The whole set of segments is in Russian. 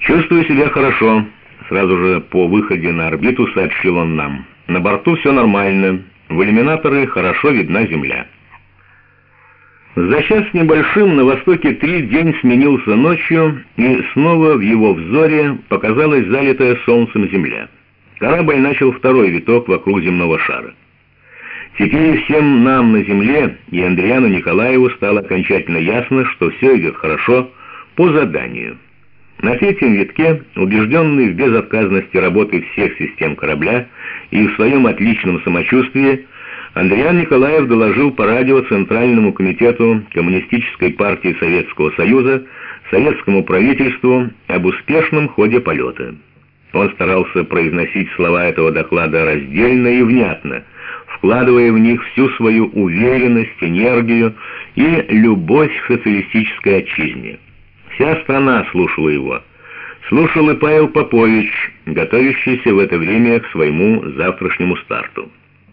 «Чувствую себя хорошо», — сразу же по выходе на орбиту сообщил он нам. «На борту все нормально, в иллюминаторы хорошо видна Земля». За час с небольшим на востоке 3 день сменился ночью, и снова в его взоре показалась залитая солнцем Земля. Корабль начал второй виток вокруг земного шара. Теперь всем нам на Земле и Андриану Николаеву стало окончательно ясно, что все идет хорошо по заданию. На третьем витке, убежденный в безотказности работы всех систем корабля и в своем отличном самочувствии, Андриан Николаев доложил по радио Центральному комитету Коммунистической партии Советского Союза, советскому правительству об успешном ходе полета. Он старался произносить слова этого доклада раздельно и внятно, вкладывая в них всю свою уверенность, энергию и любовь к социалистической отчизне. Вся страна слушала его. Слушал и Павел Попович, готовящийся в это время к своему завтрашнему старту.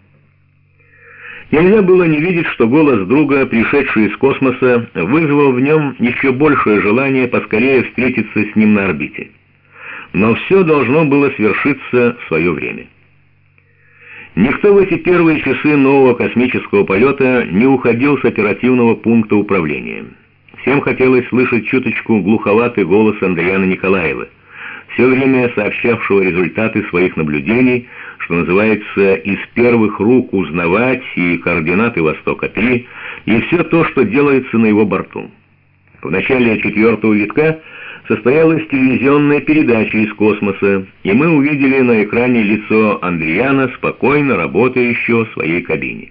Нельзя было не видеть, что голос друга, пришедший из космоса, вызвал в нем еще большее желание поскорее встретиться с ним на орбите. Но все должно было свершиться в свое время. Никто в эти первые часы нового космического полета не уходил с оперативного пункта управления. Всем хотелось слышать чуточку глуховатый голос Андриана Николаева, все время сообщавшего результаты своих наблюдений, что называется, из первых рук узнавать и координаты Востока-3, и все то, что делается на его борту. В начале 4-го витка состоялась телевизионная передача из космоса, и мы увидели на экране лицо Андриана, спокойно работающего в своей кабине.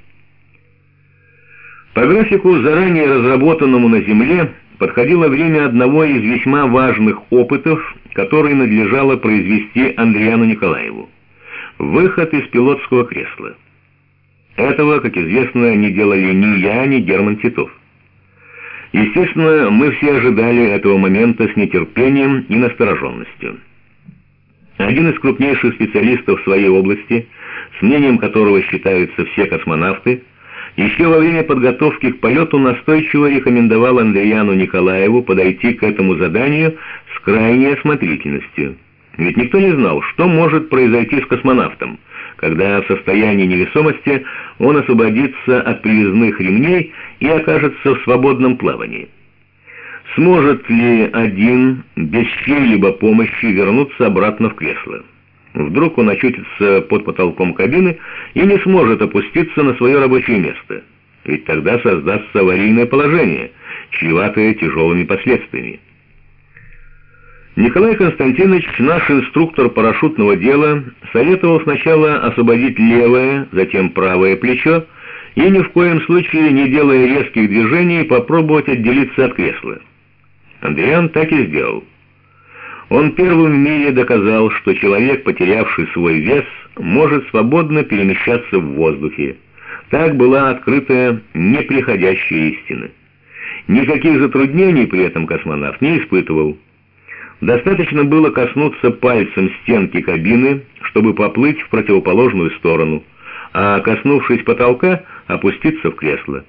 По графику, заранее разработанному на Земле, подходило время одного из весьма важных опытов, который надлежало произвести Андриану Николаеву. Выход из пилотского кресла. Этого, как известно, не делали ни я, ни Герман Титов. Естественно, мы все ожидали этого момента с нетерпением и настороженностью. Один из крупнейших специалистов в своей области, с мнением которого считаются все космонавты, еще во время подготовки к полету настойчиво рекомендовал Андриану Николаеву подойти к этому заданию с крайней осмотрительностью. Ведь никто не знал, что может произойти с космонавтом, когда в состоянии невесомости он освободится от привязных ремней и окажется в свободном плавании. Сможет ли один без чьей-либо помощи вернуться обратно в кресло? Вдруг он очутится под потолком кабины и не сможет опуститься на свое рабочее место, ведь тогда создастся аварийное положение, чреватое тяжелыми последствиями. Николай Константинович, наш инструктор парашютного дела, советовал сначала освободить левое, затем правое плечо и ни в коем случае, не делая резких движений, попробовать отделиться от кресла. Андриан так и сделал. Он первым в мире доказал, что человек, потерявший свой вес, может свободно перемещаться в воздухе. Так была открыта неприходящая истина. Никаких затруднений при этом космонавт не испытывал. Достаточно было коснуться пальцем стенки кабины, чтобы поплыть в противоположную сторону, а, коснувшись потолка, опуститься в кресло.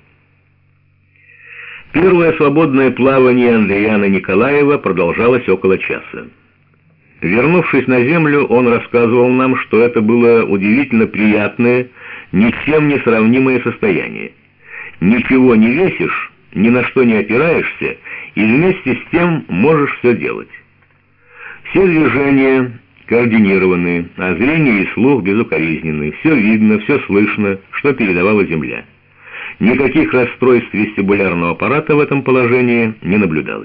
Первое свободное плавание Андриана Николаева продолжалось около часа. Вернувшись на Землю, он рассказывал нам, что это было удивительно приятное, ни с чем не сравнимое состояние. Ничего не весишь, ни на что не опираешься, и вместе с тем можешь все делать. Все движения координированы, а зрение и слух безукоризненны, все видно, все слышно, что передавала Земля. Никаких расстройств вестибулярного аппарата в этом положении не наблюдалось.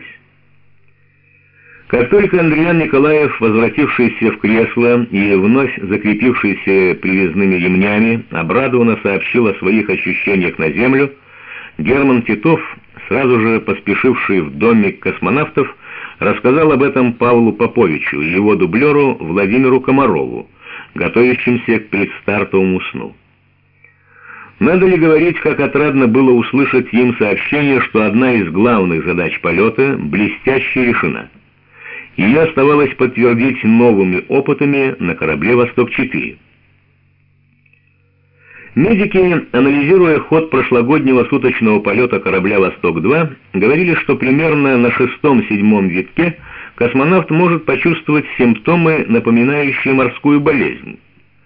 Как только Андриан Николаев, возвратившийся в кресло и вновь закрепившийся привязными ремнями, обрадованно сообщил о своих ощущениях на Землю, Герман Титов, сразу же поспешивший в домик космонавтов, рассказал об этом Павлу Поповичу и его дублеру Владимиру Комарову, готовящимся к предстартовому сну. Надо ли говорить, как отрадно было услышать им сообщение, что одна из главных задач полета блестяще решена. Ее оставалось подтвердить новыми опытами на корабле «Восток-4». Медики, анализируя ход прошлогоднего суточного полета корабля «Восток-2», говорили, что примерно на 6-7 витке космонавт может почувствовать симптомы, напоминающие морскую болезнь.